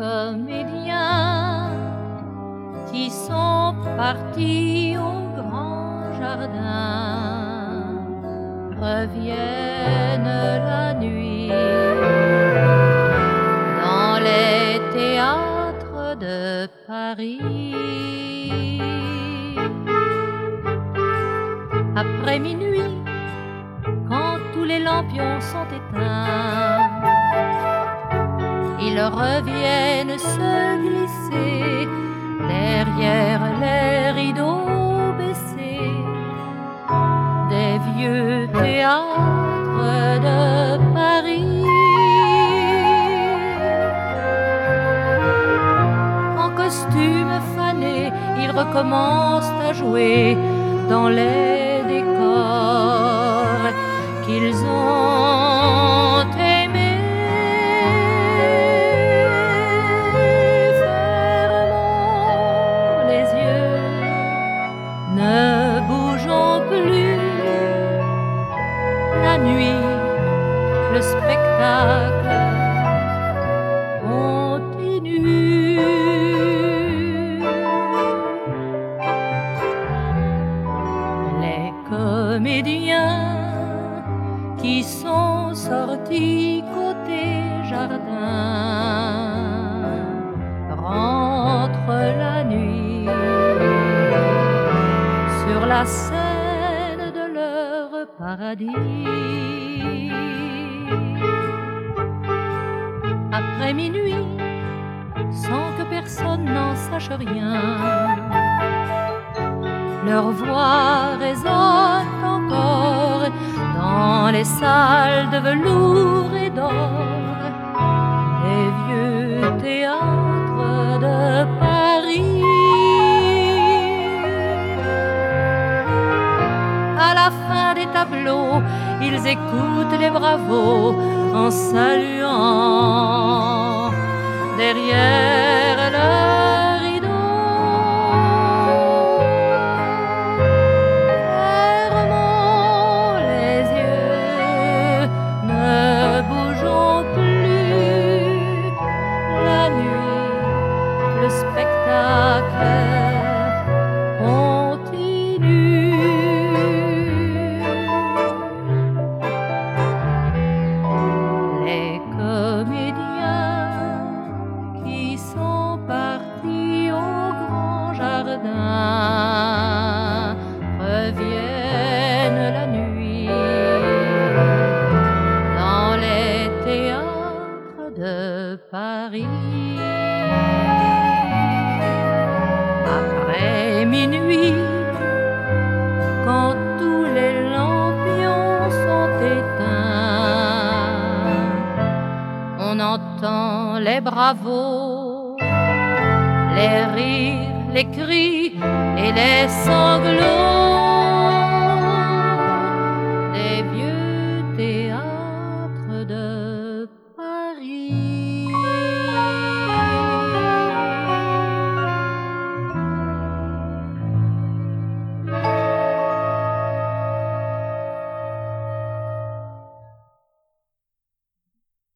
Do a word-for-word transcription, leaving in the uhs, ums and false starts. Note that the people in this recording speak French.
comédiens qui sont partis au grand jardin reviennent la nuit dans les théâtres de Paris. Après minuit, quand tous les lampions sont éteints, ils reviennent se glisser derrière les rideaux baissés des vieux théâtres de Paris. En costume fané, ils recommencent à jouer dans les décors qu'ils ont aimés. Fermons les yeux, ne bougeons plus. La nuit, le spectacle continue. Les comédiens qui sont sortis côté jardin rentrent la nuit sur la scène de leur paradis. Après minuit, sans que personne n'en sache rien, leur voix résonne encore dans les salles de velours et d'or des vieux théâtres de Paris. À la fin des tableaux, ils écoutent les bravos en saluant derrière le rideau. Fermons les yeux, ne bougeons plus. La nuit, le spectacle continue. Les comédiens qui sont partis au grand jardin reviennent la nuit dans les théâtres de Paris. Après minuit, quand tous les lampions sont éteints, on entend les bravos, les rires, les cris et les sanglots